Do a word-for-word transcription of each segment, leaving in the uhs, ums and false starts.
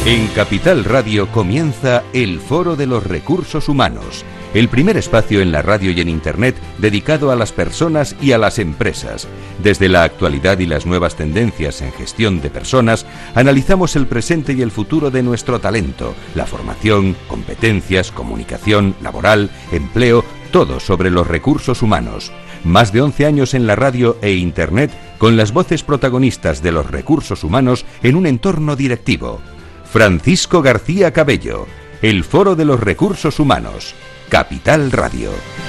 En Capital Radio comienza el Foro de los Recursos Humanos, el primer espacio en la radio y en Internet dedicado a las personas y a las empresas. Desde la actualidad y las nuevas tendencias en gestión de personas, analizamos el presente y el futuro de nuestro talento, la formación, competencias, comunicación, laboral, empleo, todo sobre los recursos humanos. Más de once años en la radio e Internet con las voces protagonistas de los recursos humanos en un entorno directivo. Francisco García Cabello, el Foro de los Recursos Humanos, Capital Radio.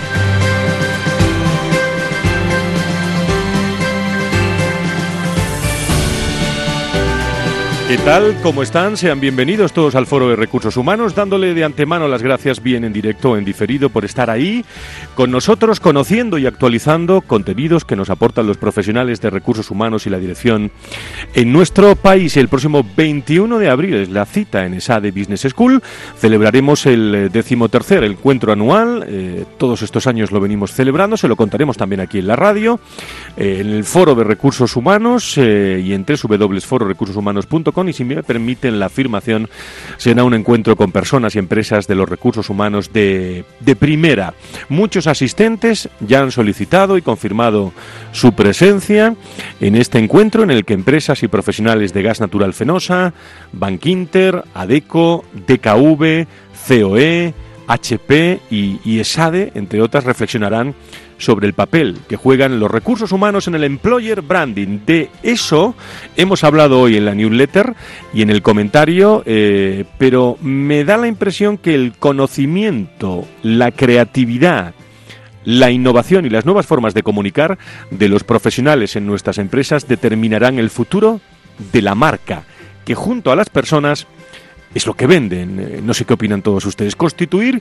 ¿Qué tal? ¿Cómo están? Sean bienvenidos todos al Foro de Recursos Humanos, dándole de antemano las gracias bien en directo o en diferido por estar ahí con nosotros, conociendo y actualizando contenidos que nos aportan los profesionales de recursos humanos y la dirección en nuestro país. El próximo veintiuno de abril es la cita en ESADE Business School. Celebraremos el decimotercer encuentro anual. Eh, todos estos años lo venimos celebrando, se lo contaremos también aquí en la radio, eh, en el Foro de Recursos Humanos eh, y en doble u doble u doble u punto foro recursos humanos punto com. Y si me permiten la afirmación, será un encuentro con personas y empresas de los recursos humanos de, de primera. Muchos asistentes ya han solicitado y confirmado su presencia en este encuentro, en el que empresas y profesionales de Gas Natural Fenosa, Bankinter, Adecco, D K V, C O E, H P y, y ESADE, entre otras, reflexionarán sobre el papel que juegan los recursos humanos en el employer branding. De eso hemos hablado hoy en la newsletter y en el comentario, eh, pero me da la impresión que el conocimiento, la creatividad, la innovación y las nuevas formas de comunicar de los profesionales en nuestras empresas determinarán el futuro de la marca, que junto a las personas es lo que venden. No sé qué opinan todos ustedes. Constituir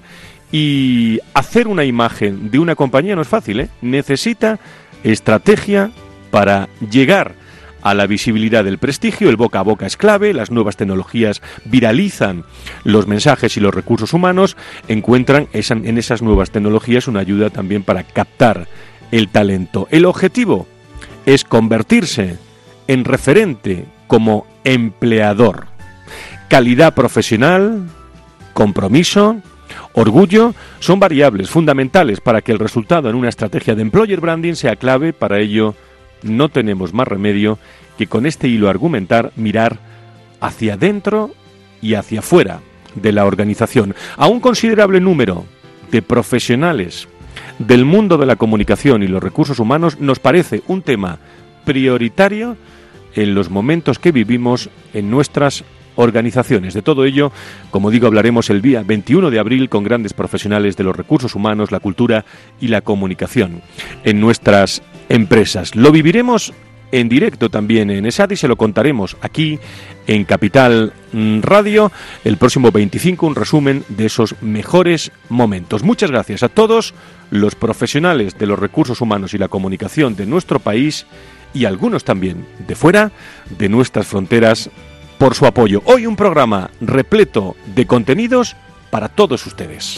y hacer una imagen de una compañía no es fácil, ¿eh? Necesita estrategia para llegar a la visibilidad del prestigio. El boca a boca es clave, las nuevas tecnologías viralizan los mensajes y los recursos humanos encuentran esa, en esas nuevas tecnologías una ayuda también para captar el talento. El objetivo es convertirse en referente como empleador. Calidad profesional, compromiso, orgullo son variables fundamentales para que el resultado en una estrategia de employer branding sea clave. Para ello no tenemos más remedio que con este hilo argumentar, mirar hacia adentro y hacia afuera de la organización. A un considerable número de profesionales del mundo de la comunicación y los recursos humanos nos parece un tema prioritario en los momentos que vivimos en nuestras organizaciones. De todo ello, como digo, hablaremos el día veintiuno de abril con grandes profesionales de los recursos humanos, la cultura y la comunicación en nuestras empresas. Lo viviremos en directo también en ESADE y se lo contaremos aquí en Capital Radio el próximo veinticinco, un resumen de esos mejores momentos. Muchas gracias a todos los profesionales de los recursos humanos y la comunicación de nuestro país y algunos también de fuera de nuestras fronteras por su apoyo. Hoy un programa repleto de contenidos para todos ustedes.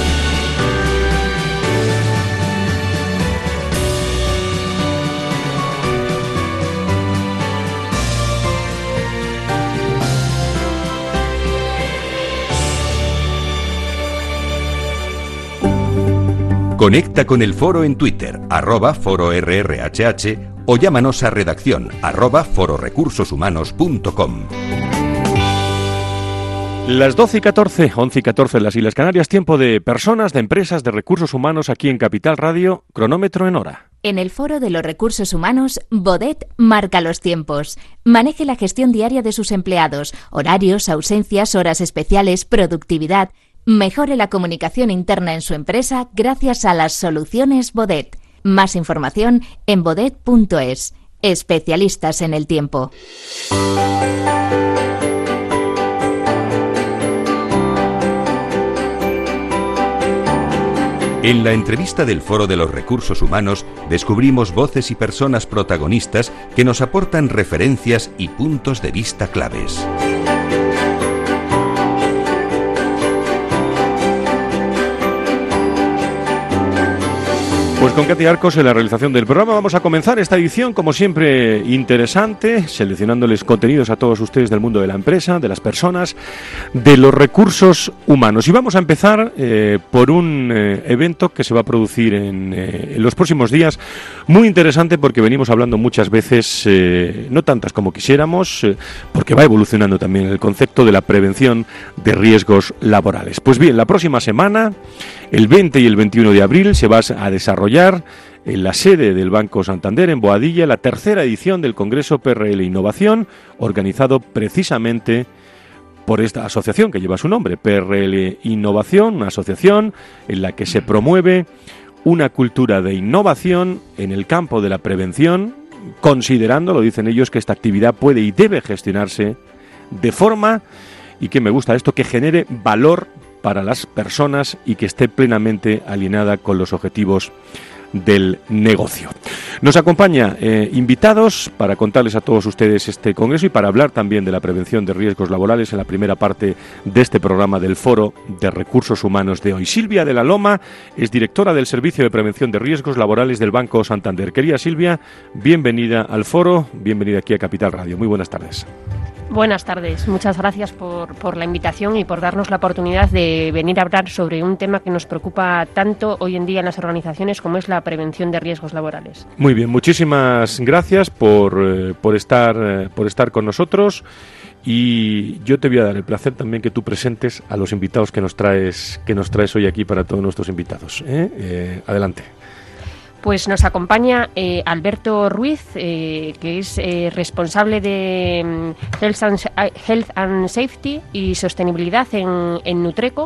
Conecta con el foro en Twitter, arroba foro R R H H, o llámanos a redacción, arroba foro recursos humanos punto com. Las doce y catorce, once y catorce en las Islas Canarias, tiempo de personas, de empresas, de recursos humanos aquí en Capital Radio, cronómetro en hora. En el Foro de los Recursos Humanos, Bodet marca los tiempos. Maneje la gestión diaria de sus empleados, horarios, ausencias, horas especiales, productividad. Mejore la comunicación interna en su empresa gracias a las soluciones Bodet. Más información en bodet punto es. Especialistas en el tiempo. En la entrevista del Foro de los Recursos Humanos descubrimos voces y personas protagonistas que nos aportan referencias y puntos de vista claves. Pues con Katy Arcos en la realización del programa vamos a comenzar esta edición, como siempre, interesante, seleccionándoles contenidos a todos ustedes del mundo de la empresa, de las personas, de los recursos humanos. Y vamos a empezar eh, por un eh, evento que se va a producir en, eh, en los próximos días, muy interesante porque venimos hablando muchas veces, eh, no tantas como quisiéramos, eh, porque va evolucionando también el concepto de la prevención de riesgos laborales. Pues bien, la próxima semana, el veinte y el veintiuno de abril, se va a desarrollar en la sede del Banco Santander, en Boadilla, la tercera edición del Congreso P R L Innovación, organizado precisamente por esta asociación que lleva su nombre, P R L Innovación, una asociación en la que se promueve una cultura de innovación en el campo de la prevención, considerando, lo dicen ellos, que esta actividad puede y debe gestionarse de forma, y que me gusta esto, que genere valor para las personas y que esté plenamente alineada con los objetivos del negocio. Nos acompaña eh, invitados para contarles a todos ustedes este congreso y para hablar también de la prevención de riesgos laborales en la primera parte de este programa del Foro de Recursos Humanos de hoy. Silvia de la Loma es directora del Servicio de Prevención de Riesgos Laborales del Banco Santander. Querida Silvia, bienvenida al foro, bienvenida aquí a Capital Radio. Muy buenas tardes. Buenas tardes, muchas gracias por, por la invitación y por darnos la oportunidad de venir a hablar sobre un tema que nos preocupa tanto hoy en día en las organizaciones como es la prevención de riesgos laborales. Muy bien, muchísimas gracias por, eh, por, estar, eh, por estar con nosotros y yo te voy a dar el placer también que tú presentes a los invitados que nos traes, que nos traes hoy aquí para todos nuestros invitados. ¿eh? Eh, adelante. Pues nos acompaña eh, Alberto Ruiz, eh, que es eh, responsable de um, Health, and, Health and Safety y Sostenibilidad en, en Nutreco.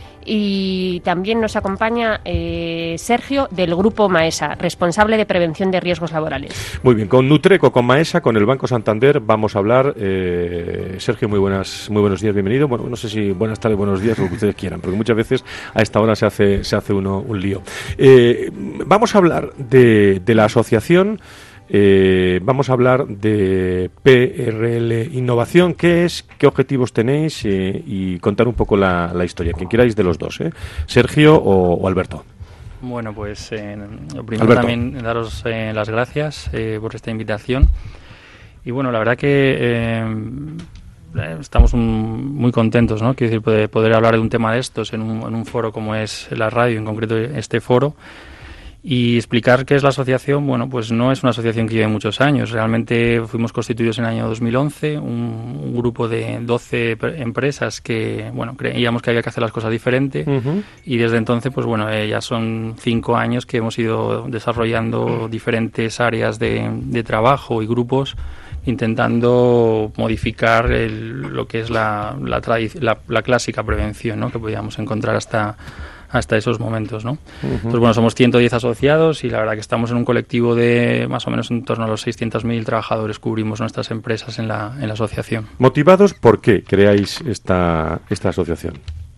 Y también nos acompaña eh, Sergio del Grupo Maesa, responsable de prevención de riesgos laborales. Muy bien, con Nutreco, con Maesa, con el Banco Santander vamos a hablar. Eh, Sergio, muy buenas, muy buenos días, bienvenido. Bueno, no sé si buenas tardes, buenos días, lo que ustedes quieran, porque muchas veces a esta hora se hace, se hace uno un lío. Eh, vamos a hablar de, de la asociación. Eh, vamos a hablar de P R L Innovación. ¿Qué es? ¿Qué objetivos tenéis? Eh, y contar un poco la, la historia. Quien queráis de los dos, ¿eh? Sergio o, o Alberto. Bueno, pues eh, lo primero Alberto. También daros eh, las gracias eh, por esta invitación. Y bueno, la verdad que eh, estamos un, muy contentos, ¿no? Quiero decir, poder, poder hablar de un tema de estos en un, en un foro como es la radio, en concreto este foro. Y explicar qué es la asociación. Bueno, pues no es una asociación que lleve muchos años. Realmente fuimos constituidos en el año dos mil once, un, un grupo de doce empresas que, bueno, creíamos que había que hacer las cosas diferente. Uh-huh. Y desde entonces, pues bueno, eh, ya son cinco años que hemos ido desarrollando diferentes áreas de, de trabajo y grupos, intentando modificar el, lo que es la, la, tradic- la, la clásica prevención, ¿no? Que podíamos encontrar hasta hasta esos momentos, ¿no? Uh-huh. Entonces, bueno, somos ciento diez asociados y la verdad que estamos en un colectivo de más o menos en torno a los seiscientos mil trabajadores, cubrimos nuestras empresas en la, en la asociación. ¿Motivados por qué creáis esta, esta asociación?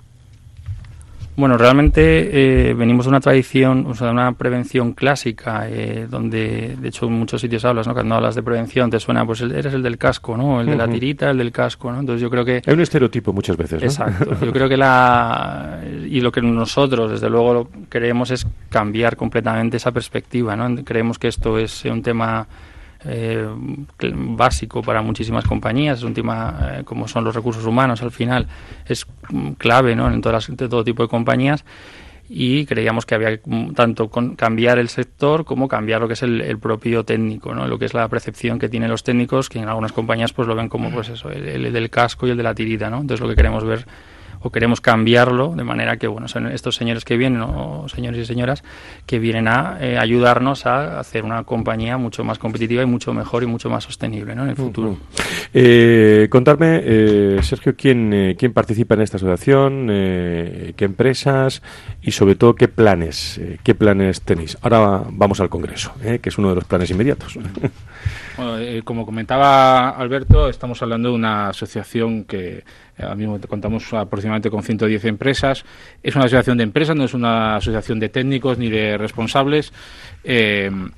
Bueno, realmente eh, venimos de una tradición, o sea, de una prevención clásica, eh, donde de hecho en muchos sitios hablas, ¿no? Cuando hablas de prevención te suena, pues eres el del casco, ¿no? El de la tirita, el del casco, ¿no? Entonces yo creo que... Hay un estereotipo muchas veces, ¿no? Exacto. Yo creo que la... Y lo que nosotros, desde luego, lo queremos es cambiar completamente esa perspectiva, ¿no? Creemos que esto es un tema... Eh, básico para muchísimas compañías, es un tema eh, como son los recursos humanos, al final es clave, ¿no? en todas las, de todo tipo de compañías, y creíamos que había tanto con cambiar el sector como cambiar lo que es el, el propio técnico, ¿no? Lo que es la percepción que tienen los técnicos, que en algunas compañías pues lo ven como pues eso, el, el del casco y el de la tirita, ¿no? Entonces lo que queremos ver o queremos cambiarlo de manera que, bueno, son estos señores que vienen, o señores y señoras, que vienen a eh, ayudarnos a hacer una compañía mucho más competitiva y mucho mejor y mucho más sostenible, ¿no? En el futuro. Uh-huh. Eh, contarme, eh, Sergio, ¿quién, eh, quién participa en esta asociación, eh, qué empresas y sobre todo qué planes, eh, qué planes tenéis. Ahora vamos al Congreso, eh, que es uno de los planes inmediatos. Bueno, eh, como comentaba Alberto, estamos hablando de una asociación que ahora mismo contamos aproximadamente con ciento diez empresas. Es una asociación de empresas, no es una asociación de técnicos ni de responsables. Eh,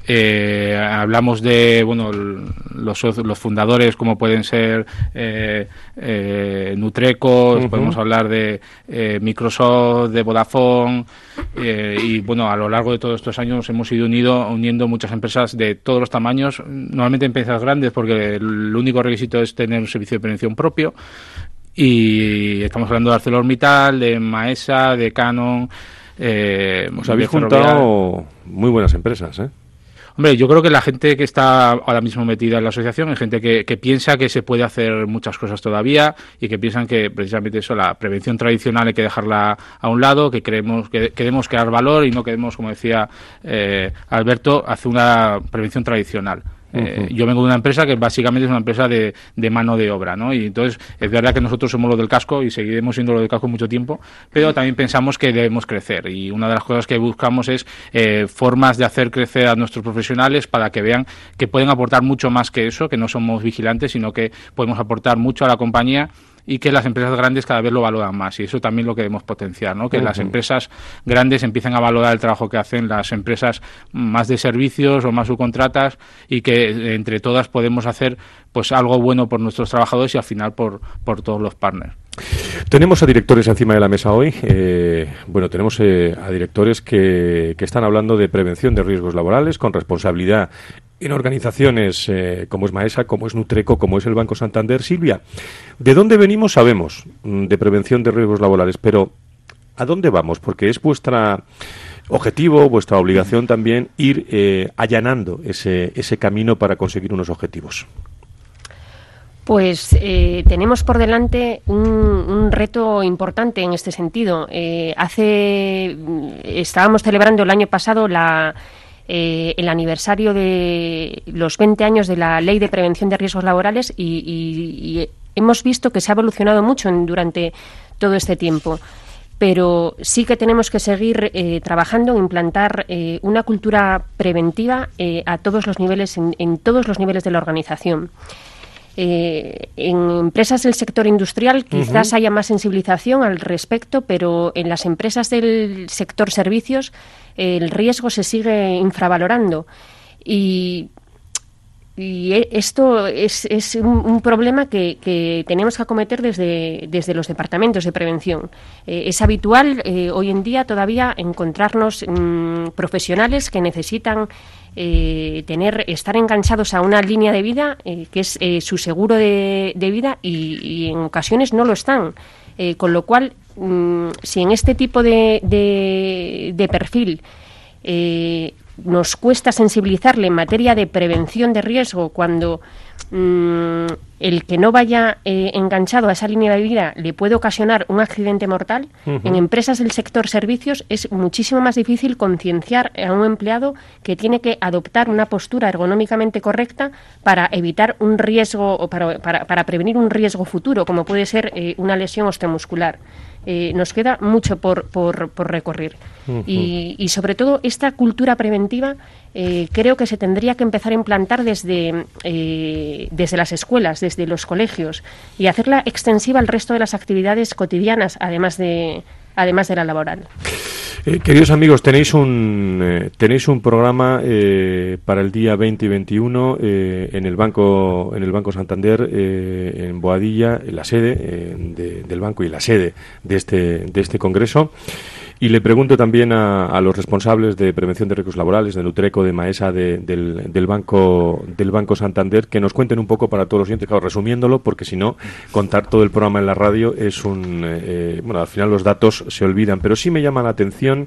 Eh, hablamos de bueno los, los fundadores como pueden ser eh, eh, Nutreco, uh-huh. podemos hablar de eh, Microsoft, de Vodafone eh, y bueno, a lo largo de todos estos años hemos ido unido, uniendo muchas empresas de todos los tamaños, normalmente empresas grandes porque el único requisito es tener un servicio de prevención propio. Y estamos hablando de ArcelorMittal, de Maesa, de Canon. Eh, Os habéis juntado muy buenas empresas, ¿eh? Hombre, yo creo que la gente que está ahora mismo metida en la asociación es gente que, que piensa que se puede hacer muchas cosas todavía y que piensan que precisamente eso, la prevención tradicional hay que dejarla a un lado, que queremos que queremos crear valor y no queremos, como decía eh, Alberto, hacer una prevención tradicional. Eh, uh-huh. Yo vengo de una empresa que básicamente es una empresa de, de mano de obra, ¿no? Y entonces es verdad que nosotros somos los del casco y seguiremos siendo los del casco mucho tiempo, pero también pensamos que debemos crecer y una de las cosas que buscamos es eh, formas de hacer crecer a nuestros profesionales para que vean que pueden aportar mucho más que eso, que no somos vigilantes, sino que podemos aportar mucho a la compañía y que las empresas grandes cada vez lo valoran más y eso también lo queremos potenciar, ¿no? Que uh-huh. las empresas grandes empiecen a valorar el trabajo que hacen las empresas más de servicios o más subcontratas y que entre todas podemos hacer pues algo bueno por nuestros trabajadores y al final por, por todos los partners. Tenemos a directores encima de la mesa hoy. Eh, bueno, tenemos eh, a directores que, que están hablando de prevención de riesgos laborales con responsabilidad en organizaciones eh, como es Maesa, como es Nutreco, como es el Banco Santander. Silvia, ¿de dónde venimos? Sabemos, de prevención de riesgos laborales, pero ¿a dónde vamos? Porque es vuestra objetivo, vuestra obligación también ir eh, allanando ese, ese camino para conseguir unos objetivos. Pues eh, tenemos por delante un, un reto importante en este sentido. Eh, hace estábamos celebrando el año pasado la Eh, el aniversario de los veinte años de la Ley de Prevención de Riesgos Laborales y, y, y hemos visto que se ha evolucionado mucho en, durante todo este tiempo. Pero sí que tenemos que seguir eh, trabajando en implantar eh, una cultura preventiva eh, a todos los niveles, en, en todos los niveles de la organización. Eh, en empresas del sector industrial quizás uh-huh. haya más sensibilización al respecto, pero en las empresas del sector servicios eh, el riesgo se sigue infravalorando y, y esto es, es un, un problema que, que tenemos que acometer desde, desde los departamentos de prevención. Eh, es habitual eh, hoy en día todavía encontrarnos mmm, profesionales que necesitan Eh, tener estar enganchados a una línea de vida eh, que es eh, su seguro de, de vida y, y en ocasiones no lo están, eh, con lo cual mmm, si en este tipo de, de, de perfil eh, nos cuesta sensibilizarle en materia de prevención de riesgo cuando mmm, el que no vaya eh, enganchado a esa línea de vida le puede ocasionar un accidente mortal, uh-huh. en empresas del sector servicios es muchísimo más difícil concienciar a un empleado que tiene que adoptar una postura ergonómicamente correcta para evitar un riesgo o para, para, para prevenir un riesgo futuro, como puede ser eh, una lesión osteomuscular. Eh, nos queda mucho por, por, por recorrer. Uh-huh. Y, y sobre todo esta cultura preventiva eh, creo que se tendría que empezar a implantar desde, eh, desde las escuelas, desde los colegios y hacerla extensiva al resto de las actividades cotidianas, además de, además de la laboral. Eh, queridos amigos, tenéis un eh, tenéis un programa eh, para el día veinte y veintiuno eh, en el banco en el Banco Santander eh, en Boadilla, en la sede eh, de, del banco y la sede de este de este congreso. Y le pregunto también a, a los responsables de prevención de riesgos laborales, de Nutreco, de Maesa, de, del, del banco del Banco Santander, que nos cuenten un poco para todos los oyentes, claro, resumiéndolo, porque si no, contar todo el programa en la radio es un... Eh, bueno, al final los datos se olvidan, pero sí me llama la atención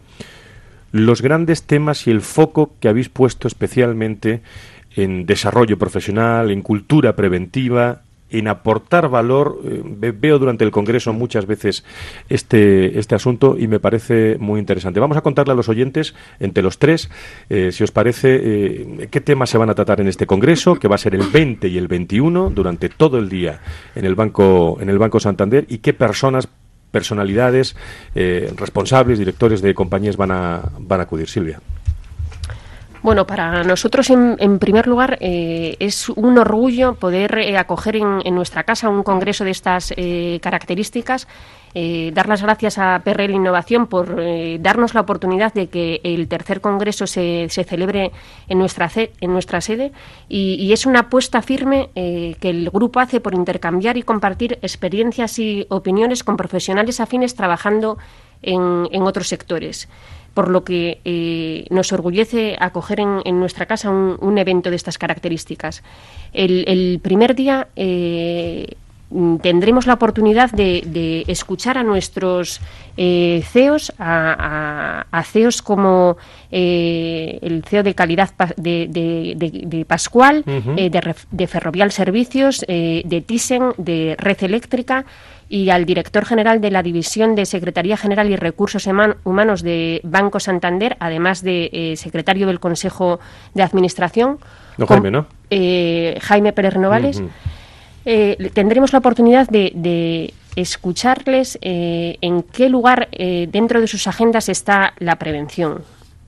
los grandes temas y el foco que habéis puesto especialmente en desarrollo profesional, en cultura preventiva, en aportar valor. Eh, veo durante el Congreso muchas veces este este asunto y me parece muy interesante. Vamos a contarle a los oyentes, entre los tres, eh, si os parece, eh, qué temas se van a tratar en este Congreso, que va a ser el veinte y el veintiuno, durante todo el día en el Banco, en el Banco Santander, y qué personas, personalidades, eh, responsables, directores de compañías van a, van a acudir. Silvia. Bueno, para nosotros, en, en primer lugar, eh, es un orgullo poder eh, acoger en, en nuestra casa un congreso de estas eh, características. Eh, dar las gracias a P R L Innovación por eh, darnos la oportunidad de que el tercer congreso se, se celebre en nuestra, ce, en nuestra sede y, y es una apuesta firme eh, que el grupo hace por intercambiar y compartir experiencias y opiniones con profesionales afines trabajando en, en otros sectores. Por lo que eh, nos orgullece acoger en, en nuestra casa un, un evento de estas características. El, el primer día eh, tendremos la oportunidad de, de escuchar a nuestros eh, C E Os, a, a, a C E Os como eh, el C E O de calidad de, de, de, de Pascual, uh-huh. eh, de, de Ferrovial Servicios, eh, de Thyssen, de Red Eléctrica, y al director general de la División de Secretaría General y Recursos Humanos de Banco Santander, además de eh, secretario del Consejo de Administración. No, Jaime, ¿no? Eh, Jaime Pérez Novales. Uh-huh. Eh, tendremos la oportunidad de, de escucharles eh, en qué lugar eh, dentro de sus agendas está la prevención.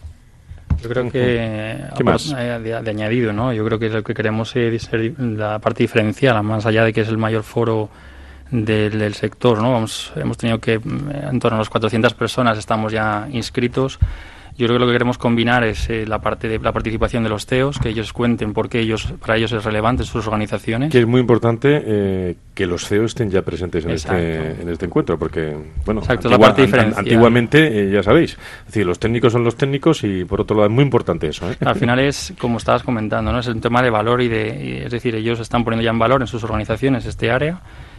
Yo creo que, ¿Qué más? De, de, de añadido, ¿no? Yo creo que lo que queremos es ser la parte diferencial, más allá de que es el mayor foro del, del sector, ¿no? Vamos, hemos tenido que, en torno a las cuatrocientas personas estamos ya inscritos. Yo creo que lo que queremos combinar es eh, la parte de la participación de los C E Os, que ellos cuenten por qué ellos, para ellos es relevante sus organizaciones. Que es muy importante eh, que los C E O estén ya presentes en este, en este encuentro, porque, bueno, Exacto, antigua, la parte an, antiguamente, eh, ya sabéis, es decir, los técnicos son los técnicos y, por otro lado, es muy importante eso, ¿eh? Al final es, como estabas comentando, ¿no? Es un tema de valor y de, y, es decir, ellos están poniendo ya en valor en sus organizaciones este área.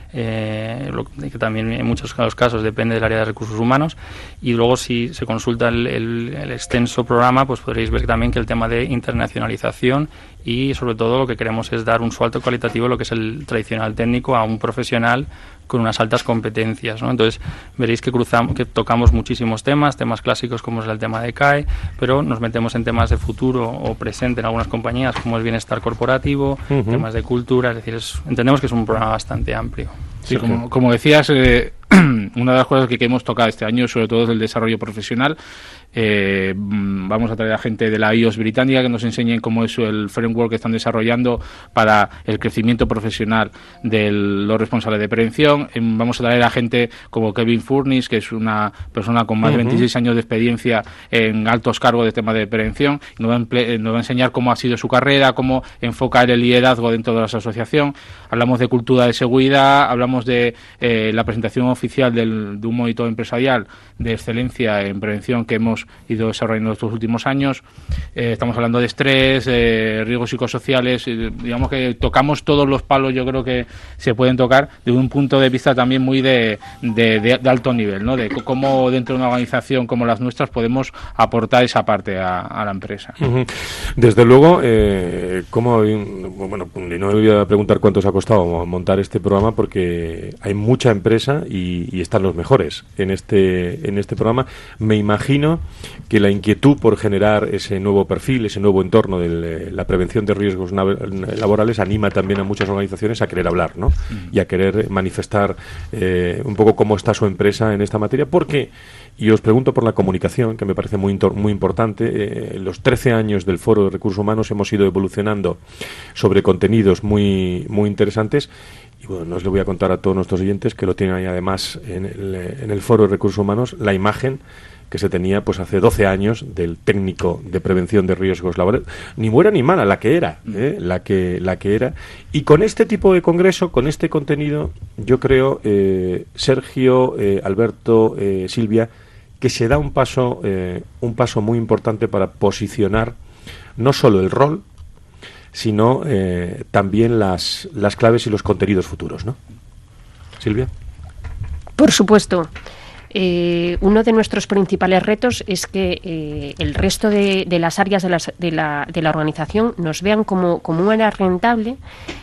Eh, lo, que también en muchos casos depende del área de recursos humanos, y luego si se consulta el, el, el extenso programa, pues podréis ver también que el tema de internacionalización y sobre todo lo que queremos es dar un salto cualitativo, lo que es el tradicional técnico, a un profesional con unas altas competencias, ¿no? Entonces veréis que cruzamos, que tocamos muchísimos temas, temas clásicos como es el tema de C A E, pero nos metemos en temas de futuro o presente en algunas compañías como es bienestar corporativo, uh-huh. temas de cultura, es decir, es, entendemos que es un programa bastante amplio. Sí, como, como decías, eh, una de las cosas que queremos tocar este año, sobre todo, es el desarrollo profesional. Eh, vamos a traer a gente de la I O S británica que nos enseñen cómo es el framework que están desarrollando para el crecimiento profesional de los responsables de prevención. Eh, vamos a traer a gente como Kevin Furniss, que es una persona con más uh-huh. de veintiséis años de experiencia en altos cargos de temas de prevención. Nos va, a emple- nos va a enseñar cómo ha sido su carrera, cómo enfocar el liderazgo dentro de la asociación. Hablamos de cultura de seguridad, hablamos de eh, la presentación oficial del, de un monitor empresarial de excelencia en prevención que hemos ido desarrollando estos últimos años. Eh, estamos hablando de estrés, eh, riesgos psicosociales, eh, digamos que tocamos todos los palos, yo creo que se pueden tocar desde un punto de vista también muy de, de, de, de alto nivel, ¿no? De cómo dentro de una organización como las nuestras podemos aportar esa parte a, a la empresa. Uh-huh. Desde luego, eh, ¿cómo, bueno, no me voy a preguntar cuánto os ha costado montar este programa, porque hay mucha empresa y, y están los mejores en este, en este programa. Me imagino que la inquietud por generar ese nuevo perfil, ese nuevo entorno de la prevención de riesgos laborales anima también a muchas organizaciones a querer hablar, ¿no? Mm. Y a querer manifestar eh, un poco cómo está su empresa en esta materia, porque, y os pregunto por la comunicación, que me parece muy, muy importante, eh, en los trece años del Foro de Recursos Humanos hemos ido evolucionando sobre contenidos muy, muy interesantes. Y bueno, no os le voy a contar a todos nuestros oyentes, que lo tienen ahí además en el, en el Foro de Recursos Humanos, la imagen que se tenía pues hace doce años del técnico de prevención de riesgos laborales, ni buena ni mala, la que era, ¿eh? la que la que era. Y con este tipo de congreso, con este contenido, yo creo, eh, Sergio, eh, Alberto, eh, Silvia, que se da un paso, eh, un paso muy importante para posicionar no solo el rol, sino eh, también las, las claves y los contenidos futuros, ¿no? Silvia. Por supuesto. Eh, uno de nuestros principales retos es que eh, el resto de, de las áreas de, las, de, la, de la organización nos vean como, como un área rentable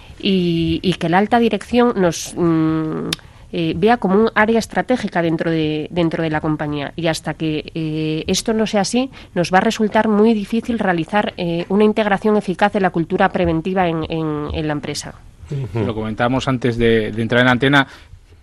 y, y que la alta dirección nos mm, eh, vea como un área estratégica dentro de, dentro de la compañía. Y hasta que eh, esto no sea así, nos va a resultar muy difícil realizar eh, una integración eficaz de la cultura preventiva en, en, en la empresa. Uh-huh. Lo comentábamos antes de, de entrar en antena.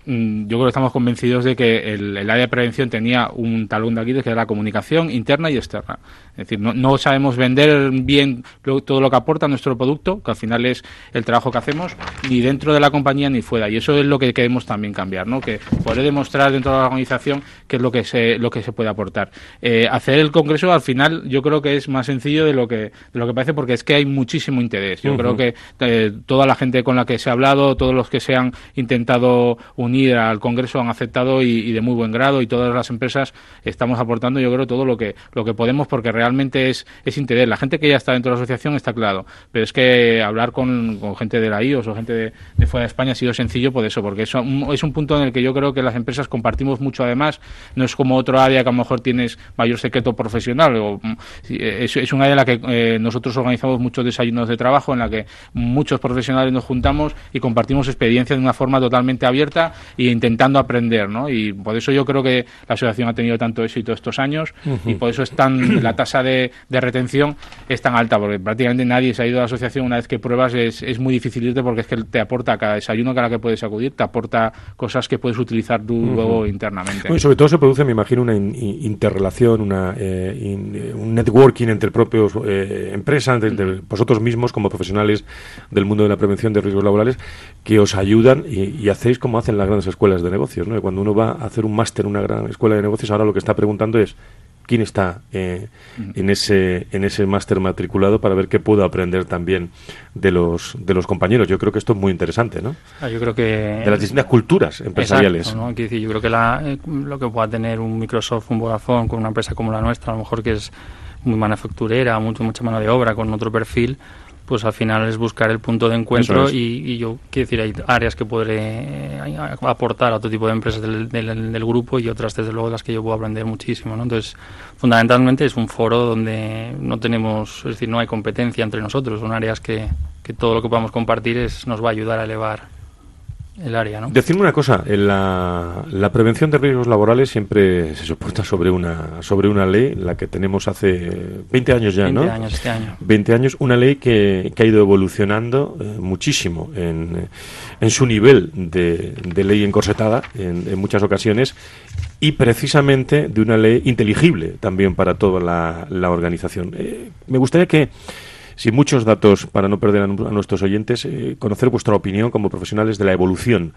yo creo que estamos convencidos de que el, el área de prevención tenía un talón de Aquiles, que era la comunicación interna y externa. Es decir, no, no sabemos vender bien lo, todo lo que aporta nuestro producto, que al final es el trabajo que hacemos, ni dentro de la compañía ni fuera. Y eso es lo que queremos también cambiar, ¿no? Que poder demostrar dentro de la organización qué es lo que se, lo que se puede aportar. Eh, hacer el congreso, al final, yo creo que es más sencillo de lo que, de lo que parece, porque es que hay muchísimo interés. Yo uh-huh. creo que eh, toda la gente con la que se ha hablado, todos los que se han intentado unir al congreso han aceptado y, y de muy buen grado, y todas las empresas estamos aportando, yo creo, todo lo que, lo que podemos, porque realmente Realmente es, es interés. La gente que ya está dentro de la asociación está claro, pero es que hablar con, con gente de la I O S o gente de, de fuera de España ha sido sencillo por eso, porque eso es un punto en el que yo creo que las empresas compartimos mucho. Además, no es como otro área que a lo mejor tienes mayor secreto profesional, o es, es un área en la que eh, nosotros organizamos muchos desayunos de trabajo, en la que muchos profesionales nos juntamos y compartimos experiencias de una forma totalmente abierta e intentando aprender, ¿no? Y por eso yo creo que la asociación ha tenido tanto éxito estos años uh-huh. y por eso es tan la tasa De, de retención es tan alta, porque prácticamente nadie se ha ido a la asociación. Una vez que pruebas es, es muy difícil irte, porque es que te aporta cada desayuno cada que puedes acudir, te aporta cosas que puedes utilizar tú uh-huh. luego internamente. Bueno, y sobre todo se produce, me imagino, una in, in, interrelación, una, eh, in, un networking entre propios eh, empresas, entre, entre vosotros mismos como profesionales del mundo de la prevención de riesgos laborales, que os ayudan y, y hacéis como hacen las grandes escuelas de negocios, ¿no? Cuando uno va a hacer un máster en una gran escuela de negocios, ahora lo que está preguntando es quién está eh, en ese en ese máster matriculado, para ver qué puedo aprender también de los de los compañeros. Yo creo que esto es muy interesante, ¿no? Ah, yo creo que de las distintas culturas empresariales. Exacto, ¿no? Quiero decir, yo creo que la, eh, lo que pueda tener un Microsoft, un Vodafone, con una empresa como la nuestra, a lo mejor que es muy manufacturera, mucho, mucha mano de obra, con otro perfil, pues al final es buscar el punto de encuentro. y, y yo quiero decir, hay áreas que podré eh, aportar a otro tipo de empresas del, del, del grupo, y otras desde luego de las que yo puedo aprender muchísimo, ¿no? Entonces, fundamentalmente es un foro donde no tenemos, es decir, no hay competencia entre nosotros, son áreas que, que todo lo que podamos compartir es, nos va a ayudar a elevar el área, ¿no? Decirme una cosa, la, la prevención de riesgos laborales siempre se soporta sobre una sobre una ley, la que tenemos hace veinte años ya, ¿no? veinte años este año. veinte años, una ley que, que ha ido evolucionando eh, muchísimo en, en su nivel de, de ley encorsetada en, en muchas ocasiones, y precisamente de una ley inteligible también para toda la, la organización. Eh, me gustaría que, sin muchos datos para no perder a, a nuestros oyentes, eh, conocer vuestra opinión como profesionales de la evolución,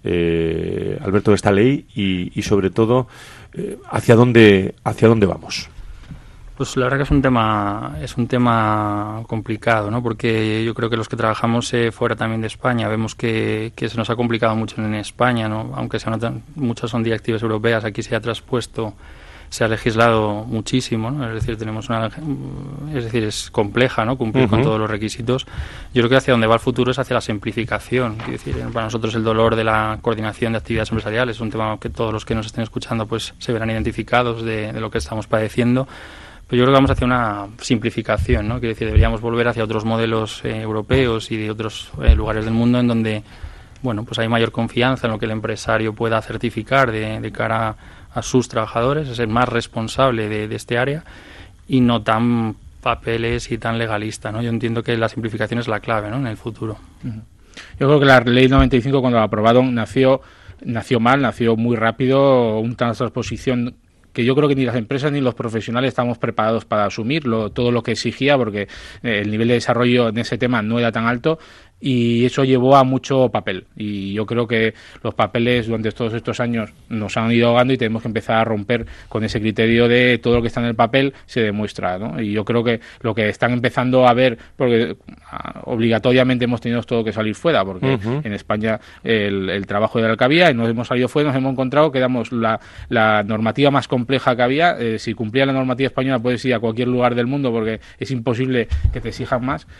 eh, Alberto, de esta ley y, y sobre todo, eh, hacia dónde hacia dónde vamos. Pues la verdad que es un tema es un tema complicado, ¿no? Porque yo creo que los que trabajamos eh, fuera también de España vemos que, que se nos ha complicado mucho en España, ¿no? Aunque se notan, muchas son directivas europeas, aquí se ha traspuesto, se ha legislado muchísimo, ¿no? Es decir, tenemos una, es decir, es compleja, ¿no? Cumplir uh-huh. con todos los requisitos. Yo creo que hacia donde va el futuro es hacia la simplificación. Es decir, para nosotros el dolor de la coordinación de actividades empresariales es un tema que todos los que nos estén escuchando pues se verán identificados de, de lo que estamos padeciendo. Pero yo creo que vamos hacia una simplificación, ¿no? Quiere decir, deberíamos volver hacia otros modelos eh, europeos y de otros eh, lugares del mundo en donde, bueno, pues hay mayor confianza en lo que el empresario pueda certificar de, de cara a a sus trabajadores, es el más responsable de, de este área, y no tan papeles y tan legalista, ¿no? Yo entiendo que la simplificación es la clave, ¿no? En el futuro. Uh-huh. Yo creo que la ley noventa y cinco, cuando la aprobaron, nació nació mal, nació muy rápido, una transposición que yo creo que ni las empresas ni los profesionales estamos preparados para asumirlo, todo lo que exigía, porque eh, el nivel de desarrollo en ese tema no era tan alto, y eso llevó a mucho papel, y yo creo que los papeles durante todos estos años nos han ido ahogando y tenemos que empezar a romper con ese criterio de todo lo que está en el papel se demuestra, ¿no? Y yo creo que lo que están empezando a ver, porque obligatoriamente hemos tenido todo que salir fuera, porque uh-huh. en España el, el trabajo era el que había, y nos hemos salido fuera, nos hemos encontrado que damos la, la normativa más compleja que había. Eh, si cumplía la normativa española puedes ir a cualquier lugar del mundo porque es imposible que te exijan más.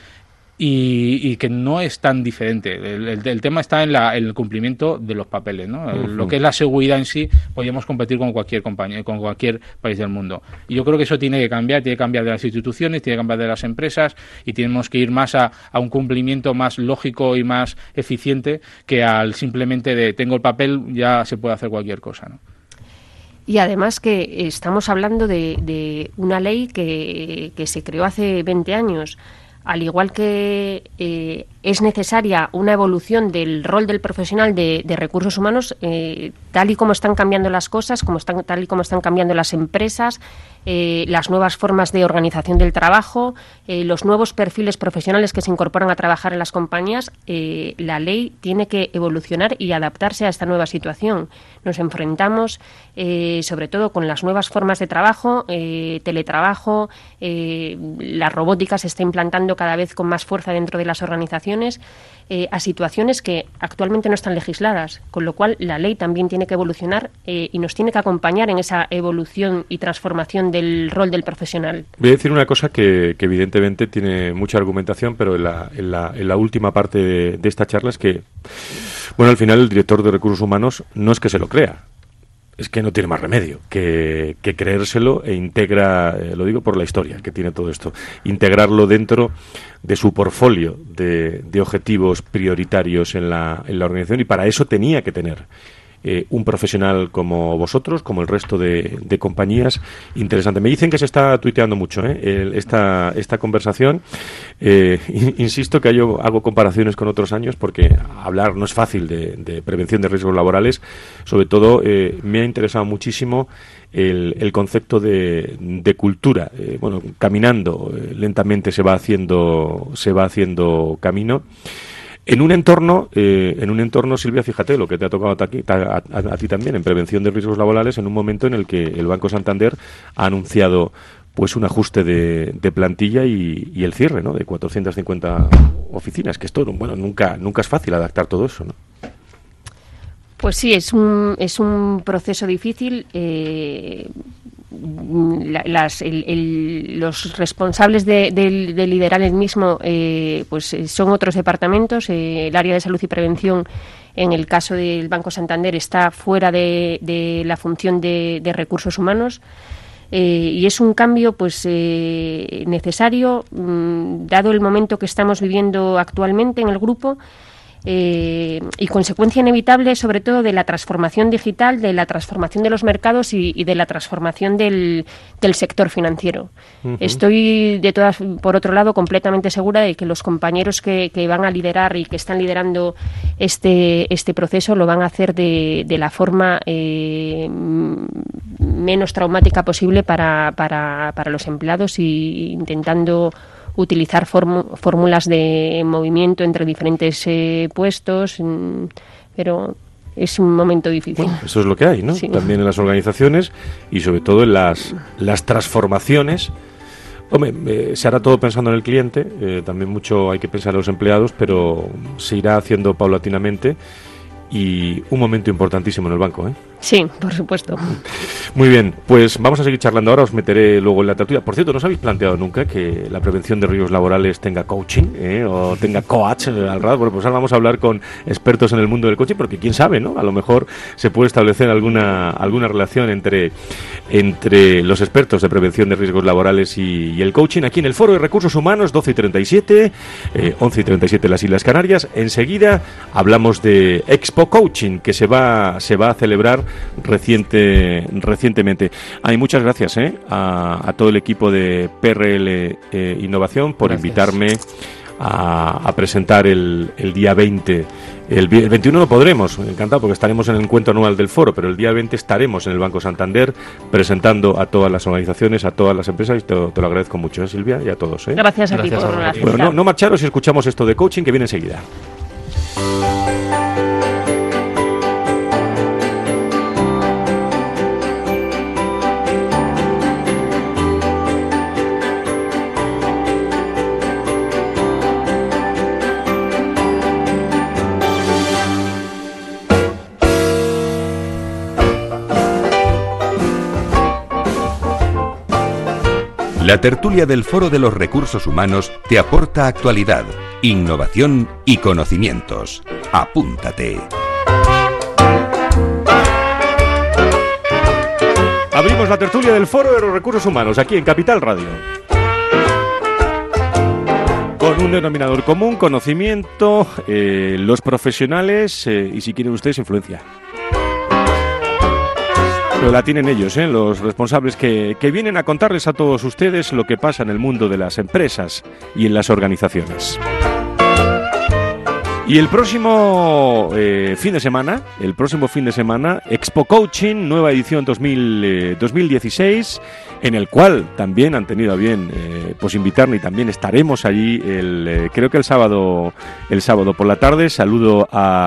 Y, y que no es tan diferente. El, el, el tema está en, la, en el cumplimiento de los papeles, ¿no? Uh-huh. Lo que es la seguridad en sí, podríamos competir con cualquier compañía, con cualquier país del mundo. Y yo creo que eso tiene que cambiar, tiene que cambiar de las instituciones, tiene que cambiar de las empresas, y tenemos que ir más a, a un cumplimiento más lógico y más eficiente que al simplemente de tengo el papel, ya se puede hacer cualquier cosa, ¿no? Y además que estamos hablando de, de una ley que, que se creó hace veinte años. al igual que eh, es necesaria una evolución del rol del profesional de, de recursos humanos, eh, tal y como están cambiando las cosas, como están, tal y como están cambiando las empresas, eh, las nuevas formas de organización del trabajo, eh, los nuevos perfiles profesionales que se incorporan a trabajar en las compañías, eh, la ley tiene que evolucionar y adaptarse a esta nueva situación. Nos enfrentamos, eh, sobre todo, con las nuevas formas de trabajo, eh, teletrabajo, eh, la robótica se está implantando cada vez con más fuerza dentro de las organizaciones, eh, a situaciones que actualmente no están legisladas, con lo cual la ley también tiene que evolucionar eh, y nos tiene que acompañar en esa evolución y transformación del rol del profesional. Voy a decir una cosa que, que evidentemente tiene mucha argumentación, pero en la, en la, en la última parte de, de esta charla es que, bueno, al final el director de recursos humanos no es que se lo crea, es que no tiene más remedio que, que creérselo e integra, eh, lo digo por la historia que tiene todo esto, integrarlo dentro de su portfolio de, de objetivos prioritarios en la, en la organización, y para eso tenía que tener eh, un profesional como vosotros, como el resto de, de compañías, interesante. Me dicen que se está tuiteando mucho ¿eh? el, esta, esta conversación. Eh, insisto que yo hago comparaciones con otros años porque hablar no es fácil de, de prevención de riesgos laborales. Sobre todo eh, me ha interesado muchísimo el, el concepto de, de cultura. Eh, bueno, caminando eh, lentamente se va haciendo se va haciendo camino. En un entorno, eh, en un entorno, Silvia, fíjate lo que te ha tocado a ti, a, a, a ti también en prevención de riesgos laborales, en un momento en el que el Banco Santander ha anunciado pues un ajuste de, de plantilla y, y el cierre, ¿no?, de cuatrocientas cincuenta oficinas, que esto, bueno, nunca nunca es fácil adaptar todo eso, ¿no? Pues sí, es un es un proceso difícil. Eh, La, las, el, el, los responsables de, de, de liderar el mismo eh, pues son otros departamentos. Eh, el área de salud y prevención, en el caso del Banco Santander, está fuera de, de la función de, de recursos humanos, eh, y es un cambio pues eh, necesario, mmm, dado el momento que estamos viviendo actualmente en el grupo. Eh, y consecuencia inevitable, sobre todo, de la transformación digital, de la transformación de los mercados y, y de la transformación del, del sector financiero. Uh-huh. Estoy, de todas, por otro lado, completamente segura de que los compañeros que, que van a liderar y que están liderando este, este proceso lo van a hacer de, de la forma eh, menos traumática posible para, para, para los empleados, y intentando utilizar formu- fórmulas de movimiento entre diferentes eh, puestos, mm, pero es un momento difícil. Bueno, eso es lo que hay, ¿no? Sí. También en las organizaciones y sobre todo en las, las transformaciones. Hombre, eh, se hará todo pensando en el cliente, eh, también mucho hay que pensar en los empleados, pero se irá haciendo paulatinamente, y un momento importantísimo en el banco, ¿eh? Sí, por supuesto. Muy bien, pues vamos a seguir charlando ahora, os meteré luego en la tertulia. Por cierto, ¿no os habéis planteado nunca que la prevención de riesgos laborales tenga coaching, ¿eh? o tenga coach al rato? Bueno, pues ahora vamos a hablar con expertos en el mundo del coaching, porque quién sabe, ¿no? A lo mejor se puede establecer alguna alguna relación entre, entre los expertos de prevención de riesgos laborales y, y el coaching, aquí en el Foro de Recursos Humanos, doce y treinta y siete, eh, once y treinta y siete en las Islas Canarias. Enseguida hablamos de Expo Coaching, que se va, se va a celebrar reciente recientemente. Hay muchas gracias ¿eh? a, a todo el equipo de P R L eh, Innovación por gracias. invitarme a, a presentar el, el día veinte. El, el veintiuno no podremos, encantado, porque estaremos en el encuentro anual del foro, pero el día veinte estaremos en el Banco Santander presentando a todas las organizaciones, a todas las empresas, y te, te lo agradezco mucho, ¿eh, Silvia? Y a todos. ¿eh? Gracias a ti gracias por a la Bueno, no, no marcharos y escuchamos esto de coaching que viene enseguida. La tertulia del Foro de los Recursos Humanos te aporta actualidad, innovación y conocimientos. Apúntate. Abrimos la tertulia del Foro de los Recursos Humanos aquí en Capital Radio. Con un denominador común, conocimiento, eh, los profesionales eh, y, si quieren ustedes, influencia. Pero la tienen ellos, ¿eh? Los responsables que, que vienen a contarles a todos ustedes lo que pasa en el mundo de las empresas y en las organizaciones. Y el próximo eh, fin de semana, el próximo fin de semana, Expo Coaching, nueva edición dos mil, eh, dos mil dieciséis, en el cual también han tenido a bien eh, pues invitarme y también estaremos allí, el, eh, creo que el sábado, el sábado por la tarde. Saludo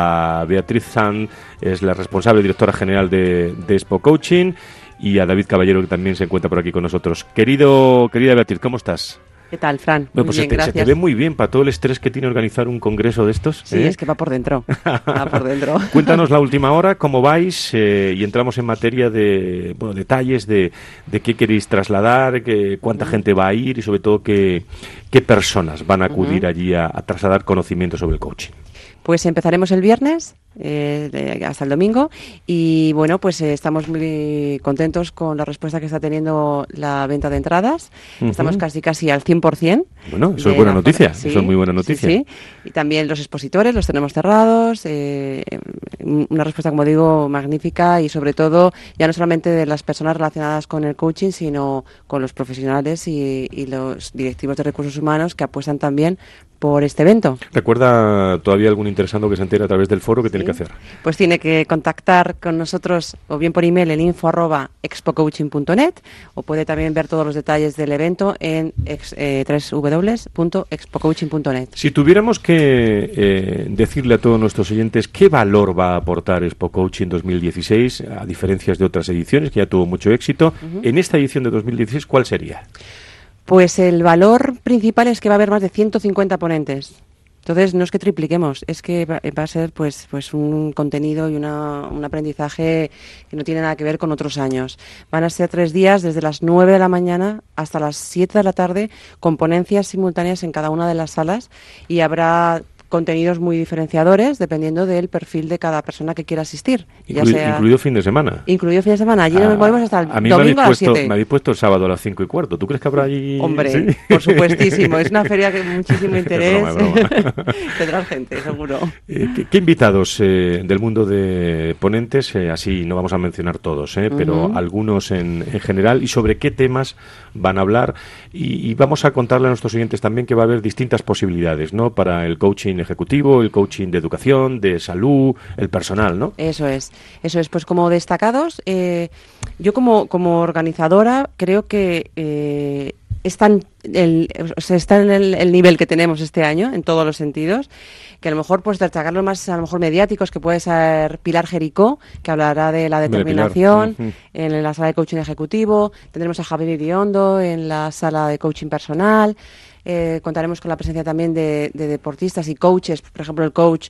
a Beatriz Zan, es la responsable directora general de, de Expo Coaching, y a David Caballero, que también se encuentra por aquí con nosotros. Querido, querida Beatriz, ¿cómo estás? ¿Qué tal, Fran? Bueno, pues muy se, bien, te, se te ve muy bien para todo el estrés que tiene organizar un congreso de estos. Sí, ¿eh? es que va por dentro. Va por dentro. Cuéntanos la última hora, cómo vais, eh, y entramos en materia de, bueno, detalles de, de qué queréis trasladar, que, cuánta gente va a ir y sobre todo qué, qué personas van a acudir uh-huh. allí a, a trasladar conocimiento sobre el coaching. Pues empezaremos el viernes eh, de, hasta el domingo y bueno, pues eh, estamos muy contentos con la respuesta que está teniendo la venta de entradas. Uh-huh. Estamos casi casi al cien por ciento. Bueno, eso es buena noticia, sí, eso es muy buena noticia. Sí, sí. Y también los expositores los tenemos cerrados, eh, una respuesta, como digo, magnífica y sobre todo ya no solamente de las personas relacionadas con el coaching, sino con los profesionales y, y los directivos de recursos humanos que apuestan también por este evento. ¿Recuerda todavía algún interesado que se entere a través del foro que sí. tiene que hacer? Pues tiene que contactar con nosotros o bien por email en info arroba expocoaching punto net o puede también ver todos los detalles del evento en ex, eh, doble u doble u doble u punto expocoaching punto net. Si tuviéramos que eh, decirle a todos nuestros oyentes qué valor va a aportar Expo Coaching dos mil dieciséis, a diferencia de otras ediciones que ya tuvo mucho éxito, uh-huh. en esta edición de dos mil dieciséis, ¿cuál sería? Pues el valor principal es que va a haber más de ciento cincuenta ponentes. Entonces, no es que tripliquemos, es que va, va a ser pues pues un contenido y una, un aprendizaje que no tiene nada que ver con otros años. Van a ser tres días, desde las nueve de la mañana hasta las siete de la tarde, con ponencias simultáneas en cada una de las salas y habrá contenidos muy diferenciadores dependiendo del perfil de cada persona que quiera asistir. Inclu- ya sea, incluido fin de semana. Incluido fin de semana. Allí ah, nos movemos hasta el a mí domingo me a las puesto, siete. Me habéis puesto el sábado a las cinco y cuarto. ¿Tú crees que habrá allí...? Hombre, ¿sí? por supuestísimo. Es una feria que muchísimo interés. Es broma, es broma. Tendrá gente, seguro. Eh, ¿qué, ¿Qué invitados eh, del mundo de ponentes, eh, así no vamos a mencionar todos, eh, pero uh-huh. algunos en, en general, y sobre qué temas van a hablar? Y, y vamos a contarle a nuestros oyentes también que va a haber distintas posibilidades, ¿no? Para el coaching ejecutivo, el coaching de educación, de salud, el personal, ¿no? Eso es, eso es. Pues como destacados, eh, yo como, como organizadora creo que eh, están el, o sea, está en el, el nivel que tenemos este año, en todos los sentidos, que a lo mejor, pues destacar los más a lo mejor mediáticos, que puede ser Pilar Jericó, que hablará de la determinación de uh-huh. en la sala de coaching ejecutivo. Tendremos a Javier Iriondo en la sala de coaching personal. Eh, contaremos con la presencia también de, de deportistas y coaches, por ejemplo el coach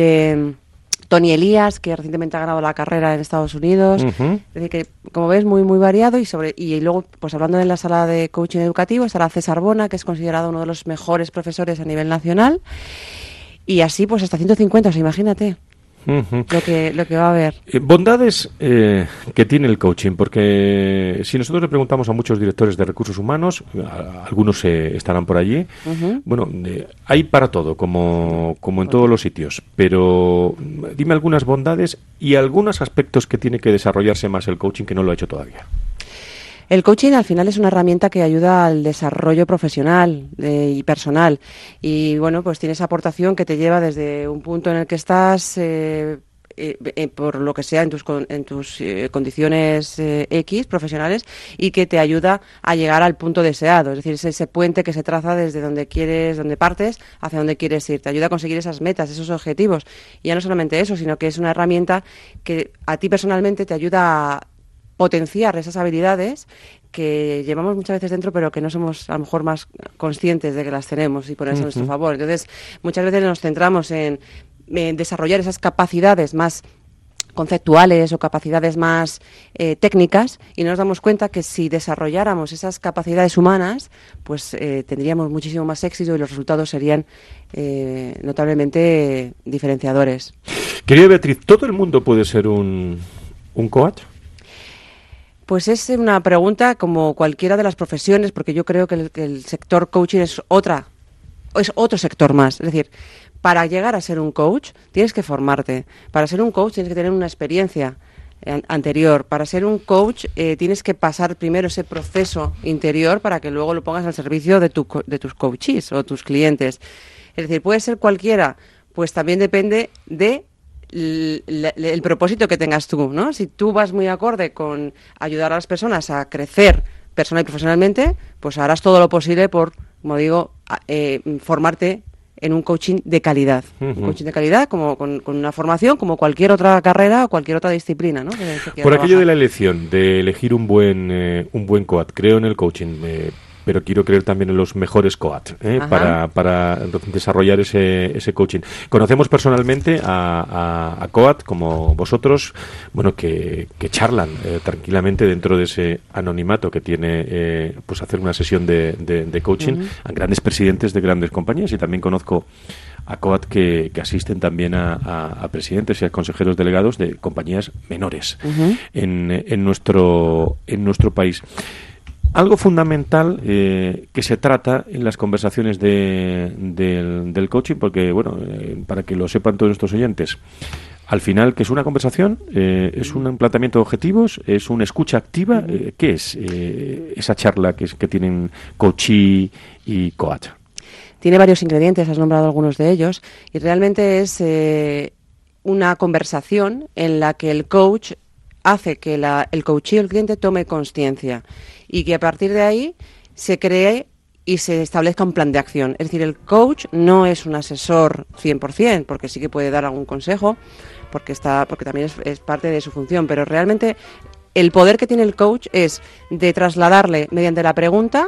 de Tony Elías, que recientemente ha ganado la carrera en Estados Unidos. Uh-huh. Es decir, que como ves, muy muy variado. Y sobre y luego, pues hablando en la sala de coaching educativo, estará César Bona, que es considerado uno de los mejores profesores a nivel nacional. Y así, pues hasta ciento cincuenta, o sea, imagínate. Uh-huh. Lo que lo que va a haber. Eh, bondades eh, que tiene el coaching, porque si nosotros le preguntamos a muchos directores de recursos humanos, a, algunos eh, estarán por allí, uh-huh. bueno, eh, hay para todo, como, como en todos los sitios, pero dime algunas bondades y algunos aspectos que tiene que desarrollarse más el coaching que no lo ha hecho todavía. El coaching al final es una herramienta que ayuda al desarrollo profesional eh, y personal y bueno, pues tiene esa aportación que te lleva desde un punto en el que estás eh, eh, eh, por lo que sea en tus en tus eh, condiciones eh, X profesionales y que te ayuda a llegar al punto deseado, es decir, es ese puente que se traza desde donde quieres, donde partes hacia donde quieres ir, te ayuda a conseguir esas metas, esos objetivos y ya no solamente eso, sino que es una herramienta que a ti personalmente te ayuda a potenciar esas habilidades que llevamos muchas veces dentro, pero que no somos a lo mejor más conscientes de que las tenemos y ponerlas uh-huh. a nuestro favor. Entonces, muchas veces nos centramos en, en desarrollar esas capacidades más conceptuales o capacidades más eh, técnicas y nos damos cuenta que si desarrolláramos esas capacidades humanas, pues eh, tendríamos muchísimo más éxito y los resultados serían eh, notablemente diferenciadores. Querida Beatriz, ¿todo el mundo puede ser un, un coach? Pues es una pregunta como cualquiera de las profesiones, porque yo creo que el, que el sector coaching es otra, es otro sector más. Es decir, para llegar a ser un coach tienes que formarte. Para ser un coach tienes que tener una experiencia anterior. Para ser un coach eh, tienes que pasar primero ese proceso interior para que luego lo pongas al servicio de, tu, de tus coaches o tus clientes. Es decir, puede ser cualquiera, pues también depende de el, el, el propósito que tengas tú, ¿no? Si tú vas muy acorde con ayudar a las personas a crecer personal y profesionalmente, pues harás todo lo posible por, como digo, eh, formarte en un coaching de calidad. Uh-huh. Un coaching de calidad como con, con una formación como cualquier otra carrera o cualquier otra disciplina, ¿no? Que, que Por aquello trabajar. de la elección, de elegir un buen eh, un buen coach, creo en el coaching, eh, pero quiero creer también en los mejores coach ¿eh? para, para desarrollar ese, ese coaching. Conocemos personalmente a, a, a coach como vosotros, bueno, que, que charlan eh, tranquilamente dentro de ese anonimato que tiene eh, pues hacer una sesión de, de, de coaching uh-huh. a grandes presidentes de grandes compañías, y también conozco a coach que, que asisten también a, a, a presidentes y a consejeros delegados de compañías menores uh-huh. en, en nuestro en nuestro país. Algo fundamental eh, que se trata en las conversaciones de, del, del coaching, porque, bueno, eh, para que lo sepan todos nuestros oyentes, al final, ¿qué es una conversación? Eh, ¿Es un planteamiento de objetivos? ¿Es una escucha activa? Eh, ¿Qué es eh, esa charla que, es, que tienen coachee y coach? Tiene varios ingredientes, has nombrado algunos de ellos, y realmente es eh, una conversación en la que el coach hace que la, el coachee o el cliente tome conciencia y que a partir de ahí se cree y se establezca un plan de acción. Es decir, el coach no es un asesor cien por ciento, porque sí que puede dar algún consejo, porque está porque también es, es parte de su función, pero realmente el poder que tiene el coach es de trasladarle mediante la pregunta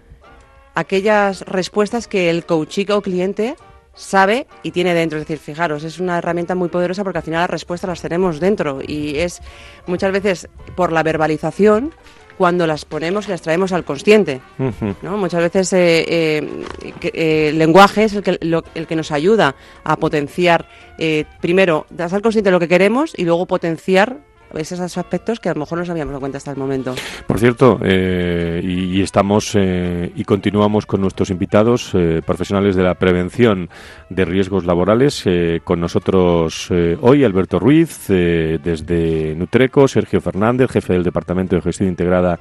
aquellas respuestas que el coachee o cliente sabe y tiene dentro. Es decir, fijaros, es una herramienta muy poderosa porque al final las respuestas las tenemos dentro y es muchas veces por la verbalización cuando las ponemos y las traemos al consciente, uh-huh. ¿no? Muchas veces eh, eh, eh, el lenguaje es el que, lo, el que nos ayuda a potenciar, eh, primero, a ser consciente de lo que queremos y luego potenciar esos aspectos que a lo mejor no nos habíamos dado cuenta hasta el momento. Por cierto, eh, y, y estamos eh, y continuamos con nuestros invitados eh, profesionales de la prevención de riesgos laborales. Eh, con nosotros eh, hoy Alberto Ruiz, eh, desde Nutreco, Sergio Fernández, jefe del Departamento de Gestión Integrada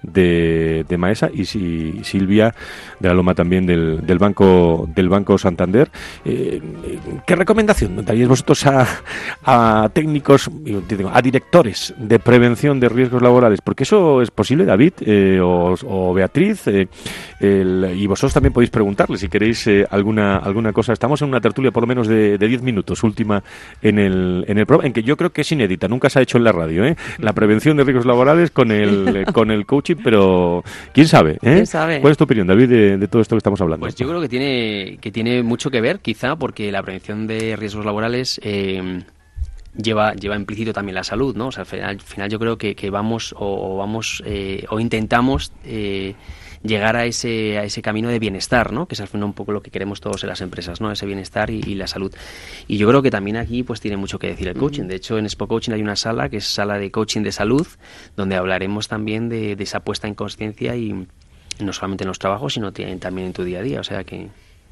de, de Maesa, y, y Silvia de la Loma también del, del Banco del Banco Santander. Eh, ¿Qué recomendación daríais vosotros a, a técnicos, a directores de prevención de riesgos laborales? Porque eso es posible, David eh, o, o Beatriz, eh, el, y vosotros también podéis preguntarle si queréis eh, alguna alguna cosa. Estamos en una tertulia por lo menos de diez minutos, última en el en el programa, en que yo creo que es inédita, nunca se ha hecho en la radio, ¿eh? La prevención de riesgos laborales con el con el coaching, pero quién sabe, ¿eh? ¿Quién sabe? ¿Cuál es tu opinión, David, de, de todo esto que estamos hablando? Pues yo creo que tiene que tiene mucho que ver, quizá, porque la prevención de riesgos laborales eh, lleva lleva implícito también la salud, ¿no? O sea, al final, al final yo creo que, que vamos o, o vamos eh, o intentamos eh, llegar a ese a ese camino de bienestar, ¿no? Que es al final un poco lo que queremos todos en las empresas, ¿no? Ese bienestar y, y la salud. Y yo creo que también aquí pues tiene mucho que decir el coaching. De hecho, en Expo Coaching hay una sala que es sala de coaching de salud, donde hablaremos también de, de esa puesta en conciencia y no solamente en los trabajos, sino también en tu día a día. O sea que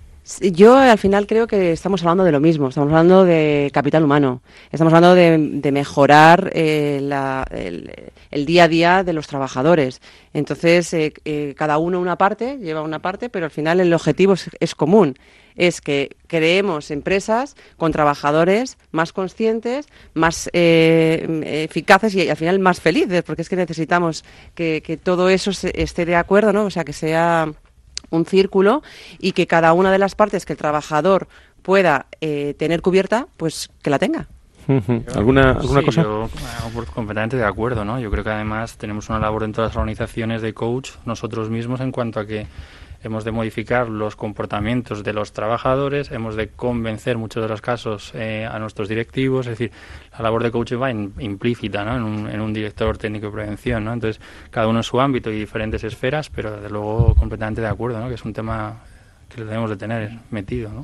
yo al final creo que estamos hablando de lo mismo, estamos hablando de capital humano, estamos hablando de, de mejorar eh, la, el, el día a día de los trabajadores. Entonces, eh, eh, cada uno una parte, lleva una parte, pero al final el objetivo es, es común, es que creemos empresas con trabajadores más conscientes, más eh, eficaces y al final más felices, porque es que necesitamos que, que todo eso se, esté de acuerdo, ¿no? O sea, que sea un círculo y que cada una de las partes que el trabajador pueda eh, tener cubierta, pues que la tenga. ¿Alguna, alguna sí, cosa? Yo completamente de acuerdo, ¿no? Yo creo que además tenemos una labor dentro de las organizaciones de coach nosotros mismos en cuanto a que hemos de modificar los comportamientos de los trabajadores, hemos de convencer, muchos de los casos, eh, a nuestros directivos. Es decir, la labor de coaching va in, implícita, ¿no? en, un, en un director técnico de prevención, ¿no? Entonces, cada uno en su ámbito y diferentes esferas, pero desde luego completamente de acuerdo, ¿no? Que es un tema que lo debemos de tener metido, ¿no?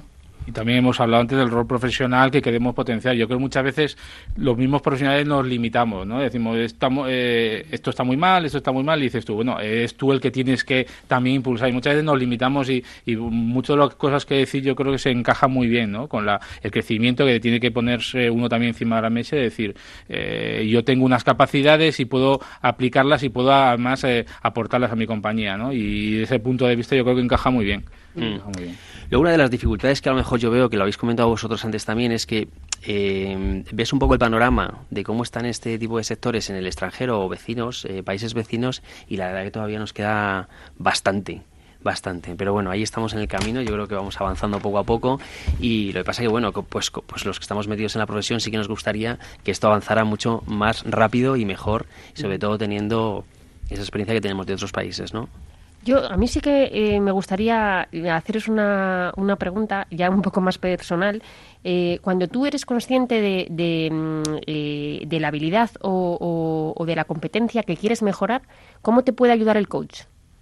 Y también hemos hablado antes del rol profesional que queremos potenciar. Yo creo que muchas veces los mismos profesionales nos limitamos, ¿no? Decimos, estamos, eh, esto está muy mal, esto está muy mal, y dices tú, bueno, eres tú el que tienes que también impulsar. Y muchas veces nos limitamos y, y muchas de las cosas que decir yo creo que se encaja muy bien, ¿no? Con la, el crecimiento que tiene que ponerse uno también encima de la mesa y decir, eh, yo tengo unas capacidades y puedo aplicarlas y puedo además eh, aportarlas a mi compañía, ¿no? Y desde ese punto de vista yo creo que encaja muy bien. Mm. Encaja muy bien. Luego, una de las dificultades que a lo mejor yo veo, que lo habéis comentado vosotros antes también, es que eh, ves un poco el panorama de cómo están este tipo de sectores en el extranjero o vecinos, eh, países vecinos, y la verdad que todavía nos queda bastante. Bastante, pero bueno, ahí estamos en el camino, yo creo que vamos avanzando poco a poco, y lo que pasa es que bueno, pues, pues los que estamos metidos en la profesión sí que nos gustaría que esto avanzara mucho más rápido y mejor, sobre todo teniendo esa experiencia que tenemos de otros países, ¿no? Yo, a mí sí que eh, me gustaría haceros una, una pregunta ya un poco más personal. Eh, cuando tú eres consciente de, de, eh, de la habilidad o, o, o de la competencia que quieres mejorar, ¿cómo te puede ayudar el coach?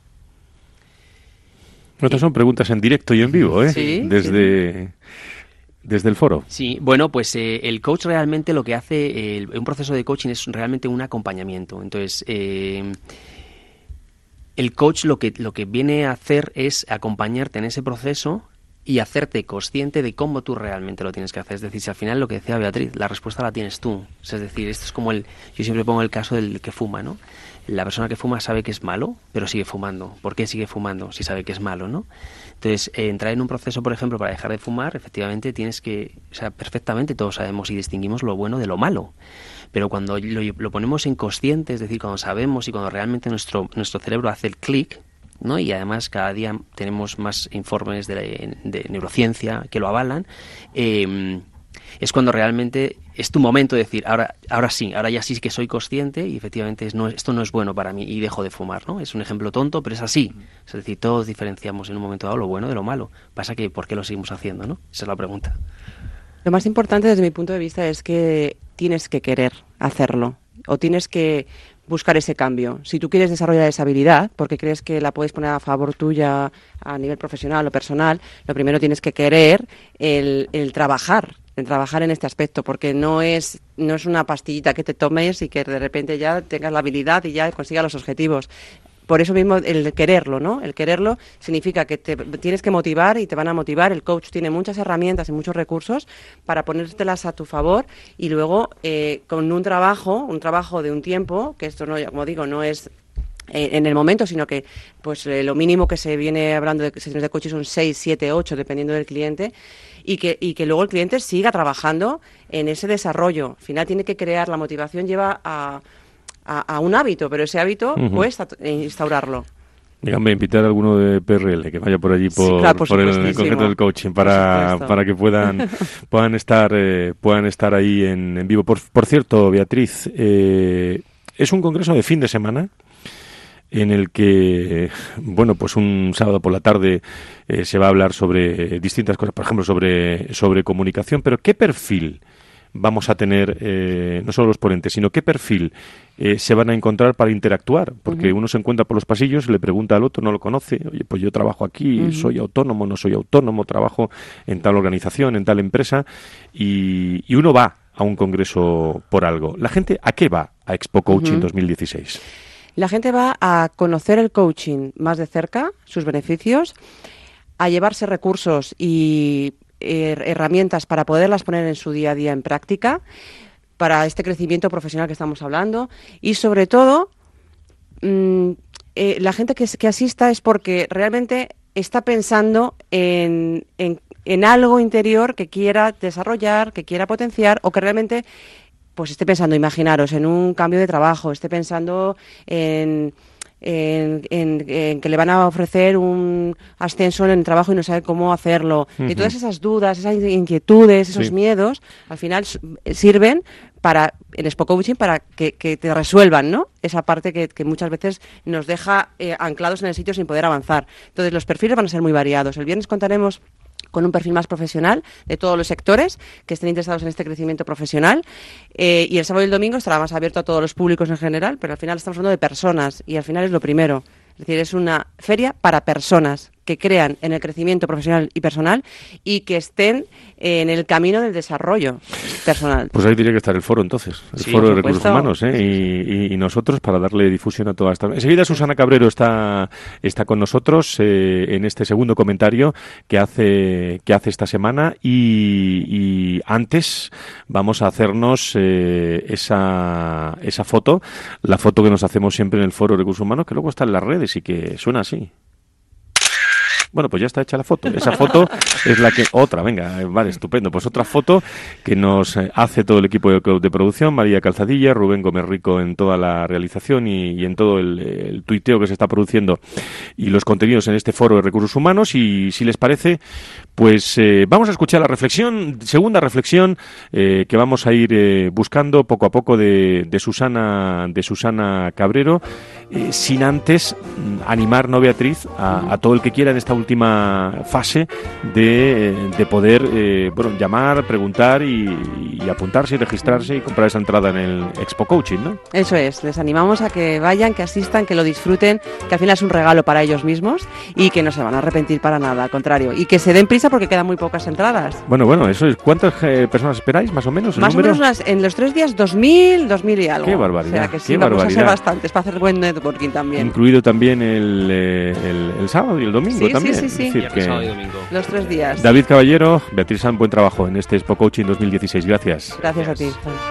Estas son preguntas en directo y en vivo, ¿eh? Sí. Desde, desde el foro. Sí, bueno, pues eh, el coach realmente lo que hace, eh, un proceso de coaching es realmente un acompañamiento. Entonces, eh, el coach lo que, lo que viene a hacer es acompañarte en ese proceso y hacerte consciente de cómo tú realmente lo tienes que hacer. Es decir, si al final lo que decía Beatriz, la respuesta la tienes tú. Es decir, esto es como el, yo siempre pongo el caso del que fuma, ¿no? La persona que fuma sabe que es malo, pero sigue fumando. ¿Por qué sigue fumando si sabe que es malo, no? Entonces, eh, entrar en un proceso, por ejemplo, para dejar de fumar, efectivamente tienes que, o sea, perfectamente todos sabemos y distinguimos lo bueno de lo malo. Pero cuando lo, lo ponemos en consciente, es decir, cuando sabemos y cuando realmente nuestro, nuestro cerebro hace el clic, ¿no? Y además cada día tenemos más informes de, de neurociencia que lo avalan, eh, es cuando realmente es tu momento de decir, ahora ahora sí, ahora ya sí que soy consciente y efectivamente es, no, esto no es bueno para mí y dejo de fumar, ¿no? Es un ejemplo tonto, pero es así. Es decir, todos diferenciamos en un momento dado lo bueno de lo malo. Pasa que, ¿por qué lo seguimos haciendo, no? Esa es la pregunta. Lo más importante desde mi punto de vista es que tienes que querer hacerlo o tienes que buscar ese cambio. Si tú quieres desarrollar esa habilidad, porque crees que la puedes poner a favor tuya a nivel profesional o personal, lo primero tienes que querer el, el trabajar, el trabajar en este aspecto, porque no es no es una pastillita que te tomes y que de repente ya tengas la habilidad y ya consigas los objetivos. Por eso mismo el quererlo, ¿no? El quererlo significa que te tienes que motivar y te van a motivar. El coach tiene muchas herramientas y muchos recursos para ponértelas a tu favor y luego eh, con un trabajo, un trabajo de un tiempo, que esto no, como digo, no es eh, en el momento, sino que pues eh, lo mínimo que se viene hablando de sesiones de coaching son seis, siete, ocho, dependiendo del cliente, y que, y que luego el cliente siga trabajando en ese desarrollo. Al final tiene que crear, la motivación lleva a... A, a un hábito, pero ese hábito uh-huh. cuesta instaurarlo. Dígame, invitar a alguno de P R L que vaya por allí por, sí, claro, por, por el, el concreto del coaching para, para que puedan puedan estar eh, puedan estar ahí en, en vivo. Por, por cierto, Beatriz, eh, es un congreso de fin de semana en el que, bueno, pues un sábado por la tarde eh, se va a hablar sobre distintas cosas, por ejemplo, sobre sobre comunicación, pero ¿qué perfil vamos a tener, eh, no solo los ponentes, sino qué perfil eh, se van a encontrar para interactuar? Porque uh-huh. uno se encuentra por los pasillos, le pregunta al otro, no lo conoce, oye, pues yo trabajo aquí, uh-huh. soy autónomo, no soy autónomo, trabajo en tal organización, en tal empresa, y, y uno va a un congreso por algo. ¿La gente a qué va a Expo Coaching uh-huh. dos mil dieciséis? La gente va a conocer el coaching más de cerca, sus beneficios, a llevarse recursos y herramientas para poderlas poner en su día a día en práctica, para este crecimiento profesional que estamos hablando, y sobre todo mmm, eh, la gente que, que asista es porque realmente está pensando en, en, en algo interior que quiera desarrollar, que quiera potenciar, o que realmente pues esté pensando, imaginaros, en un cambio de trabajo, esté pensando en En, en, en que le van a ofrecer un ascenso en el trabajo y no sabe cómo hacerlo. Uh-huh. Y todas esas dudas, esas inquietudes, esos sí. miedos, al final sirven para el Expo Coaching para que, que te resuelvan, ¿no? Esa parte que, que muchas veces nos deja eh, anclados en el sitio sin poder avanzar. Entonces, los perfiles van a ser muy variados. El viernes contaremos con un perfil más profesional de todos los sectores que estén interesados en este crecimiento profesional, eh, y el sábado y el domingo estará más abierto a todos los públicos en general, pero al final estamos hablando de personas y al final es lo primero. Es decir, es una feria para personas, que crean en el crecimiento profesional y personal y que estén en el camino del desarrollo personal. Pues ahí tiene que estar el foro entonces, el Sí, foro de por recursos supuesto. humanos, ¿eh? y, y, y nosotros para darle difusión a toda esta... Enseguida Susana Cabrero está, está con nosotros eh, en este segundo comentario que hace, que hace esta semana y, y antes vamos a hacernos eh, esa, esa foto, la foto que nos hacemos siempre en el foro de recursos humanos, que luego está en las redes y que suena así. Bueno, pues ya está hecha la foto. Esa foto es la que... Otra, venga, vale, estupendo. Pues otra foto que nos eh, hace todo el equipo de, de producción, María Calzadilla, Rubén Gómez Rico en toda la realización y, y en todo el, el tuiteo que se está produciendo y los contenidos en este foro de recursos humanos. Y si les parece, pues eh, vamos a escuchar la reflexión, segunda reflexión eh, que vamos a ir eh, buscando poco a poco de, de Susana de Susana Cabrero, eh, sin antes mm, animar, ¿no, Beatriz?, a, a todo el que quiera en esta última fase de, de poder eh, bueno, llamar, preguntar y, y apuntarse y registrarse y comprar esa entrada en el Expo Coaching, ¿no? Eso es, les animamos a que vayan, que asistan, que lo disfruten, que al final es un regalo para ellos mismos y que no se van a arrepentir para nada, al contrario, y que se den prisa porque quedan muy pocas entradas. Bueno, bueno, eso es. ¿Cuántas eh, personas esperáis, más o menos? ¿El Más número? o menos unas, en los tres días, dos mil, dos mil y algo. Qué barbaridad, O sea que sí, qué vamos barbaridad. a ser bastantes para hacer buen networking también. Incluido también el, eh, el, el sábado y el domingo Sí, también. sí, sí, sí. Es decir, que... Sábado y domingo. Los tres días. David Caballero, Beatriz San, buen trabajo en este Expo Coaching dos mil dieciséis. Gracias. Gracias a ti.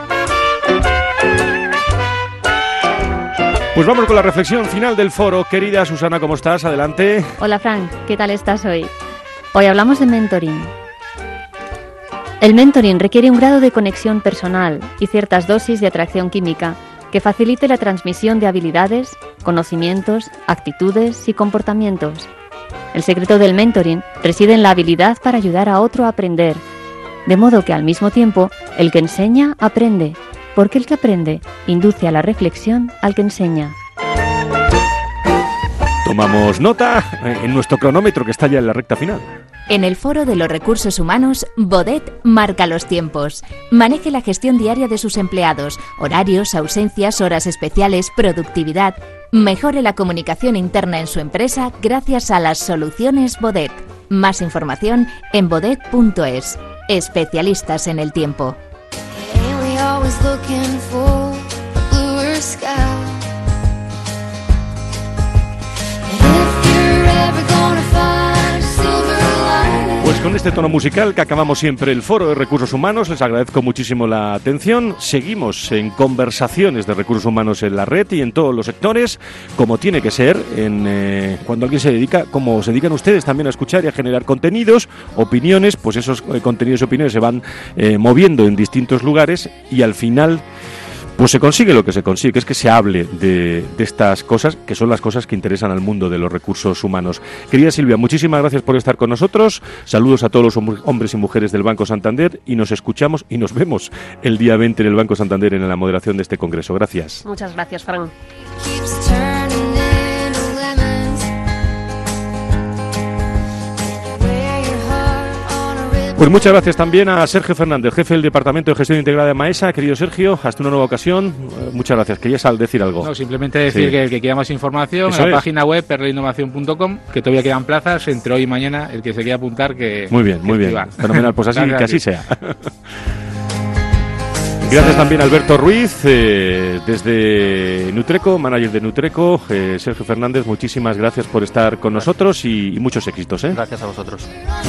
Pues vamos con la reflexión final del foro. Querida Susana, ¿cómo estás? Adelante. Hola Frank, ¿qué tal estás hoy? Hoy hablamos de mentoring. El mentoring requiere un grado de conexión personal y ciertas dosis de atracción química que facilite la transmisión de habilidades, conocimientos, actitudes y comportamientos. El secreto del mentoring reside en la habilidad para ayudar a otro a aprender, de modo que al mismo tiempo el que enseña aprende, porque el que aprende induce a la reflexión al que enseña. Tomamos nota en nuestro cronómetro que está ya en la recta final. En el Foro de los Recursos Humanos, Bodet marca los tiempos. Maneje la gestión diaria de sus empleados, horarios, ausencias, horas especiales, productividad. Mejore la comunicación interna en su empresa gracias a las soluciones Bodet. Más información en bodet punto es. Especialistas en el tiempo. Pues con este tono musical que acabamos siempre el Foro de Recursos Humanos, les agradezco muchísimo la atención. Seguimos en conversaciones de recursos humanos en la red y en todos los sectores, como tiene que ser en eh, cuando alguien se dedica, como se dedican ustedes también a escuchar y a generar contenidos, opiniones, pues esos eh, contenidos y opiniones se van eh, moviendo en distintos lugares y al final pues se consigue lo que se consigue, que es que se hable de, de estas cosas, que son las cosas que interesan al mundo de los recursos humanos. Querida Silvia, muchísimas gracias por estar con nosotros. Saludos a todos los hom- hombres y mujeres del Banco Santander y nos escuchamos y nos vemos el día veinte en el Banco Santander en la moderación de este congreso. Gracias. Muchas gracias, Fran. Pues muchas gracias también a Sergio Fernández, jefe del Departamento de Gestión Integrada de Maesa. Querido Sergio, hasta una nueva ocasión. Eh, muchas gracias. ¿Querías al decir algo? No, simplemente decir Sí. que el que quiera más información, Eso en la es. página web perleinnovación punto com, que todavía quedan plazas entre hoy y mañana, el que se quiera apuntar que... Muy bien, que muy bien. escriba. Fenomenal, pues así, Gracias que a así ti. sea. Gracias también a Alberto Ruiz, eh, desde Nutreco, manager de Nutreco. Eh, Sergio Fernández, muchísimas gracias por estar con nosotros y, y muchos éxitos. ¿eh? Gracias a vosotros.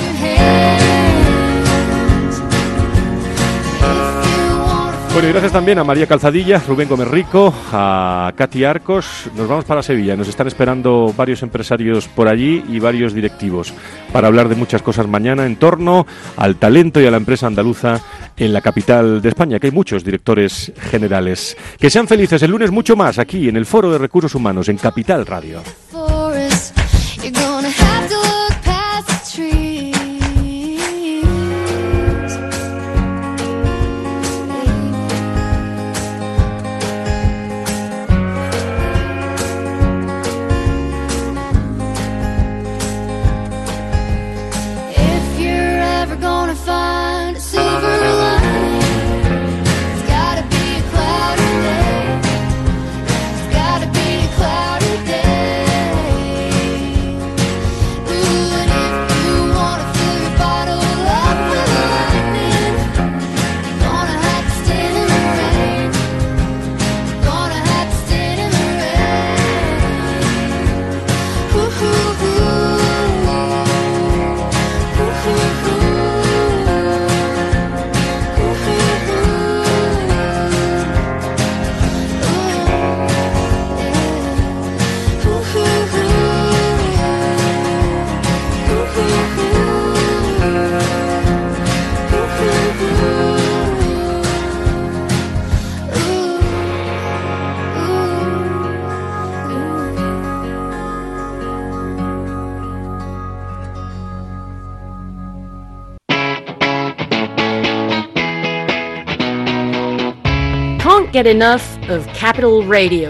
Bueno, y gracias también a María Calzadilla, Rubén Gómez Rico, a Katy Arcos. Nos vamos para Sevilla. Nos están esperando varios empresarios por allí y varios directivos para hablar de muchas cosas mañana en torno al talento y a la empresa andaluza en la capital de España, que hay muchos directores generales. Que sean felices el lunes mucho más aquí en el Foro de Recursos Humanos en Capital Radio. Ooh. get enough of Capital Radio.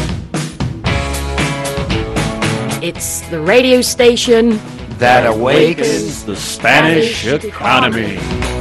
It's the radio station that awakens the Spanish economy.